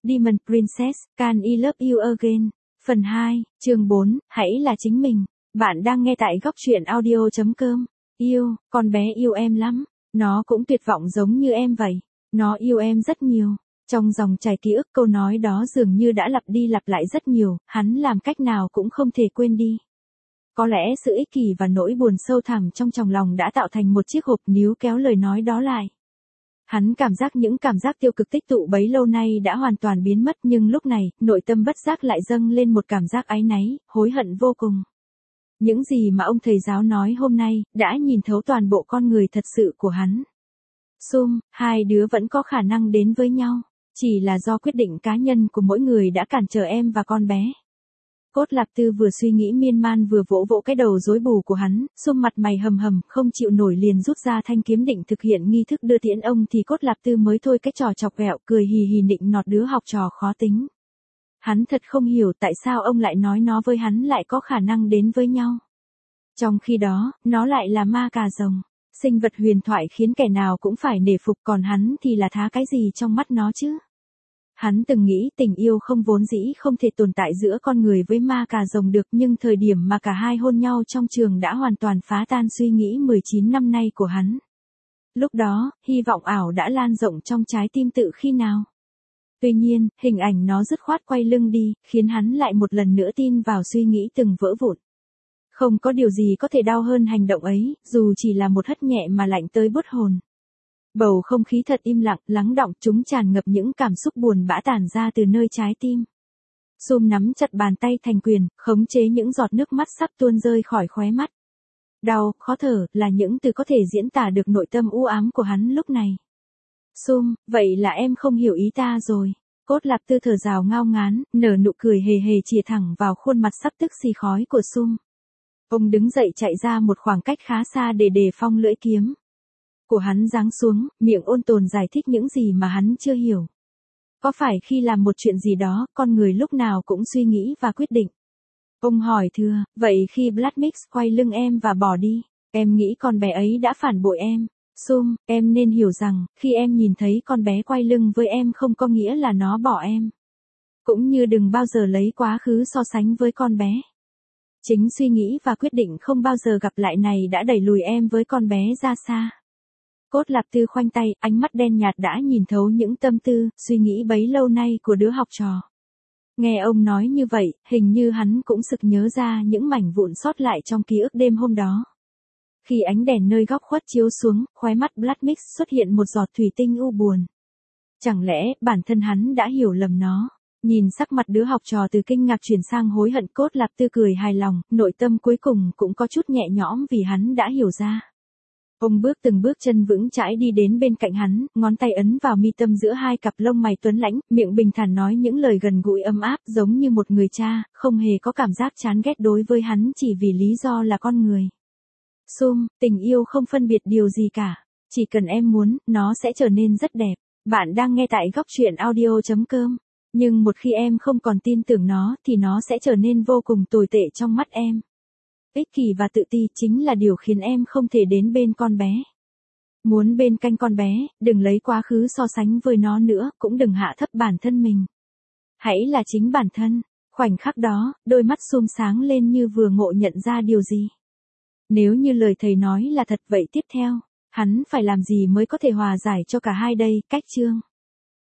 Demon Princess, Can I Love You Again? Phần 2, chương 4, hãy là chính mình. Bạn đang nghe tại góc truyện audio.com. Yêu, con bé yêu em lắm. Nó cũng tuyệt vọng giống như em vậy. Nó yêu em rất nhiều. Trong dòng chảy ký ức câu nói đó dường như đã lặp đi lặp lại rất nhiều, hắn làm cách nào cũng không thể quên đi. Có lẽ sự ích kỷ và nỗi buồn sâu thẳm trong lòng đã tạo thành một chiếc hộp níu kéo lời nói đó lại. Hắn cảm giác những cảm giác tiêu cực tích tụ bấy lâu nay đã hoàn toàn biến mất, nhưng lúc này, nội tâm bất giác lại dâng lên một cảm giác áy náy, hối hận vô cùng. Những gì mà ông thầy giáo nói hôm nay, đã nhìn thấu toàn bộ con người thật sự của hắn. Sum, hai đứa vẫn có khả năng đến với nhau, chỉ là do quyết định cá nhân của mỗi người đã cản trở em và con bé. Cốt Lạp Tư vừa suy nghĩ miên man vừa vỗ vỗ cái đầu rối bù của hắn, Sum mặt mày hầm hầm, không chịu nổi liền rút ra thanh kiếm định thực hiện nghi thức đưa tiễn ông, thì Cốt Lạp Tư mới thôi cái trò chọc ghẹo, cười hì hì nịnh nọt đứa học trò khó tính. Hắn thật không hiểu tại sao ông lại nói nó với hắn lại có khả năng đến với nhau. Trong khi đó, nó lại là ma cà rồng, sinh vật huyền thoại khiến kẻ nào cũng phải nể phục, còn hắn thì là thá cái gì trong mắt nó chứ? Hắn từng nghĩ tình yêu không vốn dĩ không thể tồn tại giữa con người với ma cà rồng được, nhưng thời điểm mà cả hai hôn nhau trong trường đã hoàn toàn phá tan suy nghĩ 19 năm nay của hắn. Lúc đó, hy vọng ảo đã lan rộng trong trái tim tự khi nào. Tuy nhiên, hình ảnh nó dứt khoát quay lưng đi, khiến hắn lại một lần nữa tin vào suy nghĩ từng vỡ vụn. Không có điều gì có thể đau hơn hành động ấy, dù chỉ là một hất nhẹ mà lạnh tới buốt hồn. Bầu không khí thật im lặng, lắng đọng, chúng tràn ngập những cảm xúc buồn bã tản ra từ nơi trái tim. Sum nắm chặt bàn tay thành quyền, khống chế những giọt nước mắt sắp tuôn rơi khỏi khóe mắt. Đau, khó thở, là những từ có thể diễn tả được nội tâm u ám của hắn lúc này. Sum, vậy là em không hiểu ý ta rồi. Cốt Lạp Tư thở rào ngao ngán, nở nụ cười hề hề chìa thẳng vào khuôn mặt sắp tức xì khói của Sum. Ông đứng dậy chạy ra một khoảng cách khá xa để đề phòng lưỡi kiếm của hắn giáng xuống, miệng ôn tồn giải thích những gì mà hắn chưa hiểu. Có phải khi làm một chuyện gì đó, con người lúc nào cũng suy nghĩ và quyết định? Ông hỏi thưa, vậy khi Black Mix quay lưng em và bỏ đi, em nghĩ con bé ấy đã phản bội em? Sum, em nên hiểu rằng, khi em nhìn thấy con bé quay lưng với em không có nghĩa là nó bỏ em. Cũng như đừng bao giờ lấy quá khứ so sánh với con bé. Chính suy nghĩ và quyết định không bao giờ gặp lại này đã đẩy lùi em với con bé ra xa. Cốt Lạp Tư khoanh tay, ánh mắt đen nhạt đã nhìn thấu những tâm tư, suy nghĩ bấy lâu nay của đứa học trò. Nghe ông nói như vậy, hình như hắn cũng sực nhớ ra những mảnh vụn sót lại trong ký ức đêm hôm đó. Khi ánh đèn nơi góc khuất chiếu xuống, khóe mắt Black Mix xuất hiện một giọt thủy tinh u buồn. Chẳng lẽ bản thân hắn đã hiểu lầm nó? Nhìn sắc mặt đứa học trò từ kinh ngạc chuyển sang hối hận, Cốt Lạp Tư cười hài lòng, nội tâm cuối cùng cũng có chút nhẹ nhõm vì hắn đã hiểu ra. Ông từng bước chân vững chãi đi đến bên cạnh hắn, ngón tay ấn vào mi tâm giữa hai cặp lông mày tuấn lãnh, miệng bình thản nói những lời gần gũi ấm áp giống như một người cha, không hề có cảm giác chán ghét đối với hắn chỉ vì lý do là con người. Sum, tình yêu không phân biệt điều gì cả. Chỉ cần em muốn, nó sẽ trở nên rất đẹp. Bạn đang nghe tại góc truyện audio.com. Nhưng một khi em không còn tin tưởng nó thì nó sẽ trở nên vô cùng tồi tệ trong mắt em. Ích kỷ và tự ti chính là điều khiến em không thể đến bên con bé. Muốn bên cạnh con bé, đừng lấy quá khứ so sánh với nó nữa, cũng đừng hạ thấp bản thân mình. Hãy là chính bản thân. Khoảnh khắc đó, đôi mắt Sum sáng lên như vừa ngộ nhận ra điều gì. Nếu như lời thầy nói là thật vậy tiếp theo, hắn phải làm gì mới có thể hòa giải cho cả hai đây? Cách chương